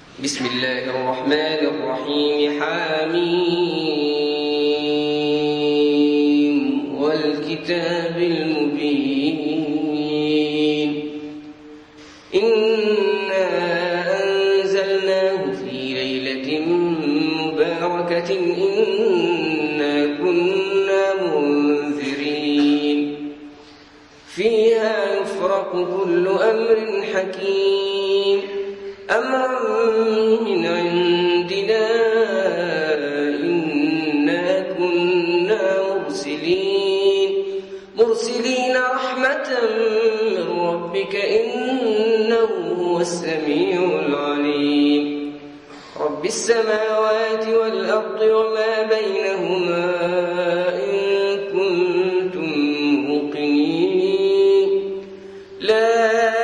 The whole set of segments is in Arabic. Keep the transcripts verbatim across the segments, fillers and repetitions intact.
بسم الله الرحمن الرحيم حميم والكتاب المبين إنا أنزلناه في ليلة مباركة إنا كنا منذرين فيها يفرق كل أمر حكيم أمرا من عندنا إنا كنا مرسلين مرسلين رحمة من ربك إنه هو السميع العليم رب السماوات والأرض وما بينهما إن كنتم موقنين لا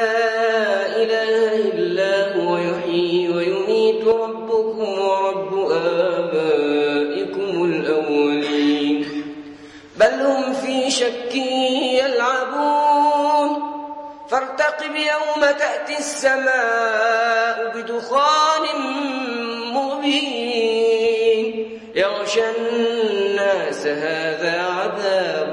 ربكم ورب آبائكم الأولين بل هم في شك يلعبون فارتقب يوم تأتي السماء بدخان مبين يغشى الناس هذا عذاب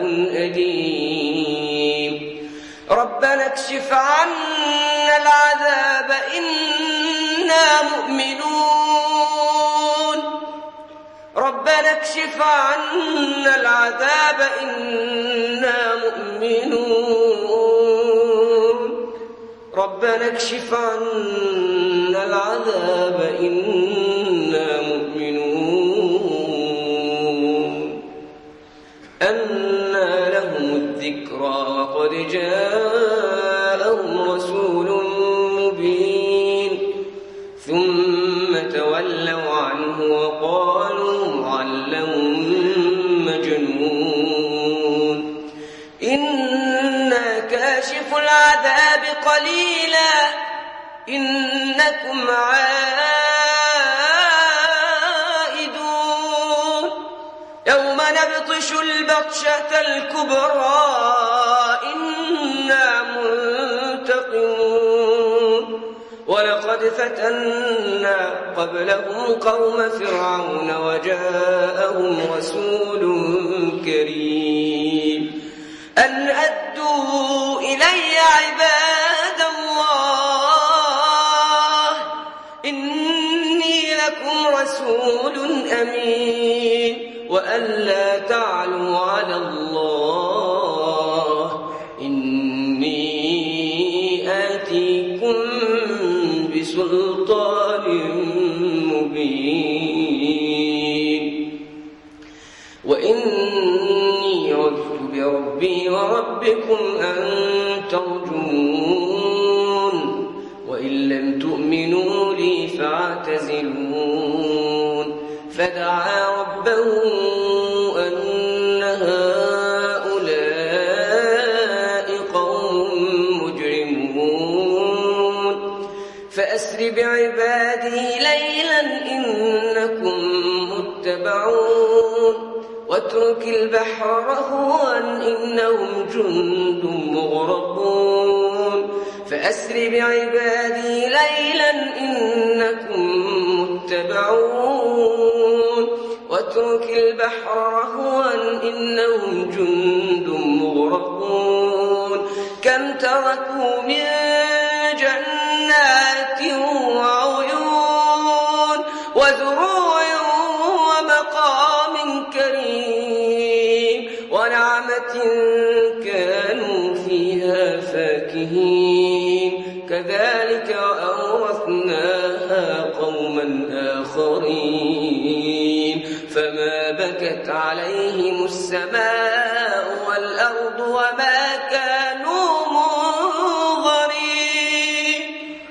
أليم ربنا اكشف عنا العذاب إنا مؤمنون ربنا اكشف عنا العذاب إنا مؤمنون ربنا اكشف عنا العذاب إنا مؤمنون أنى لهم الذكرى وقد جاءهم رسول مبين ثم تولوا عنه وقالوا معلم مجنون إنا كاشف العذاب قليلا إنكم عائدون يوم نبطش البطشة الكبرى إنا منتقمون ولقد فتنا قبلهم قوم فرعون وجاءهم رسول كريم أن أدوا إلي عباد الله إني لكم رسول أمين وأن لا تعلوا على الله إني آتيكم بسلطان مبين وإني عذت بربي وربكم أن ترجمون وإن لم تؤمنوا لي فاعتزلون فدعا ربه أن هؤلاء قوم مجرمون فأسر بعبادي ليلا إنكم متبعون واترك البحر رهوا إنهم جند مغرقون فأسر بعبادي ليلا إنكم متبعون واترك البحر رهوا إنهم جند مغرقون كم تركوا من جنات وعيون وزروع ومقام كريم ونعمة كانوا فيها فاكهين كذلك أورثناها قوما آخرين فما بكت عليهم السماء والأرض وما كانوا منظرين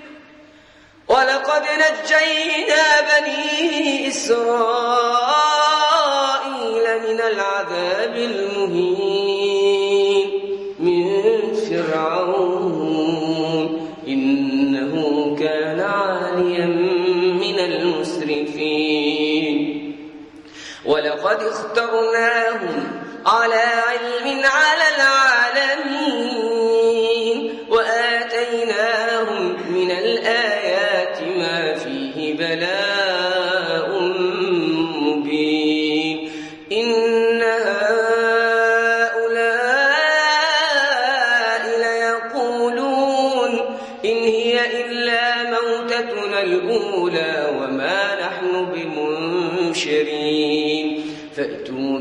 ولقد نجينا بني إسرائيل من العذاب المهين من فرعون إنه كان عاليا من المسرفين ولقد اخترناهم على علم على العالمين وآتيناهم من الآيات ما فيه بلاء مبين إن هؤلاء ليقولون إن هي إلا موتتنا الأولى وما نحن بمنشرين فأتوا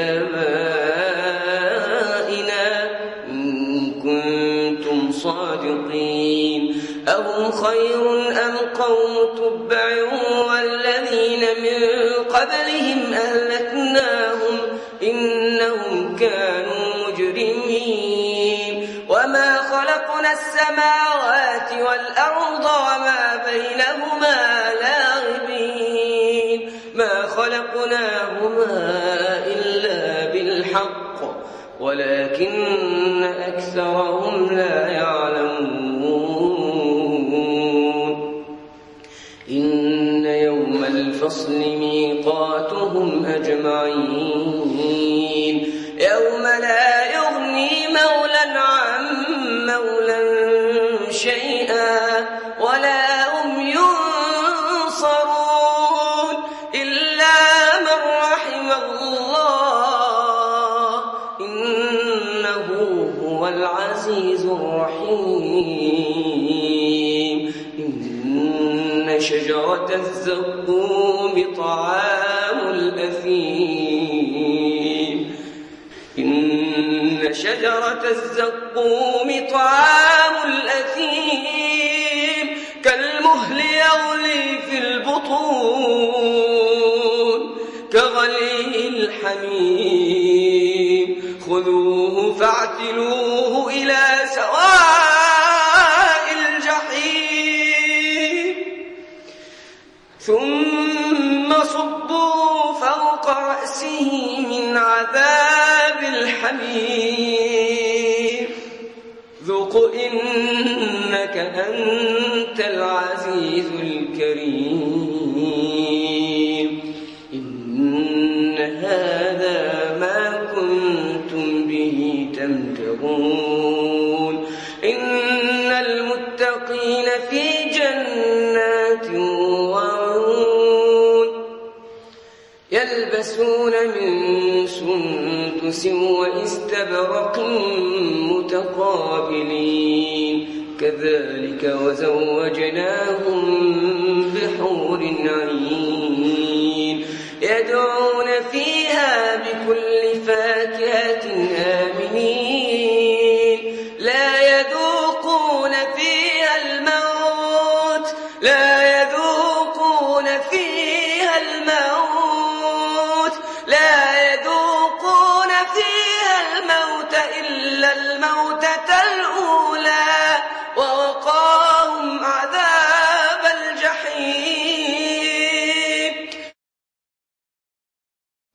بآبائنا إن كنتم صادقين أهم خير أم قوم تبع والذين من قبلهم أهلكناهم إنهم كانوا مجرمين وما خلقنا السماوات والأرض وما بينهما لاعبين ما خلقناهما إلا بالحق ولكن أكثرهم لا يعلمون إن يوم الفصل ميقاتهم أجمعين يوم لا يغني مولى عن مولى شيئا ولا هم ينصرون إلا من رحم الله إنه هو العزيز الرحيم إن شجرة الزقوم طعام الأثيم إن شجرة الزقوم طعام الأثيم كالمهل يغلي في البطون كغلي الحميم خذوه فاعتلوه إلى سواء الجحيم ثم صبوا فوق رأسه من عذاب الحميم ذق إنك أنت العزيز الكريم إن هذا ما كنتم به تمترون إن المتقين في جنات وعيون يلبسون من سندس وإستبرق متقابلين كذلك وزوجناهم بحور عين يدعون فيها بكل فاكهة آمنين لا يذوقون فيها الموت لا يذوقون فيها الموت لا يذوقون فيها الموت إلا الموت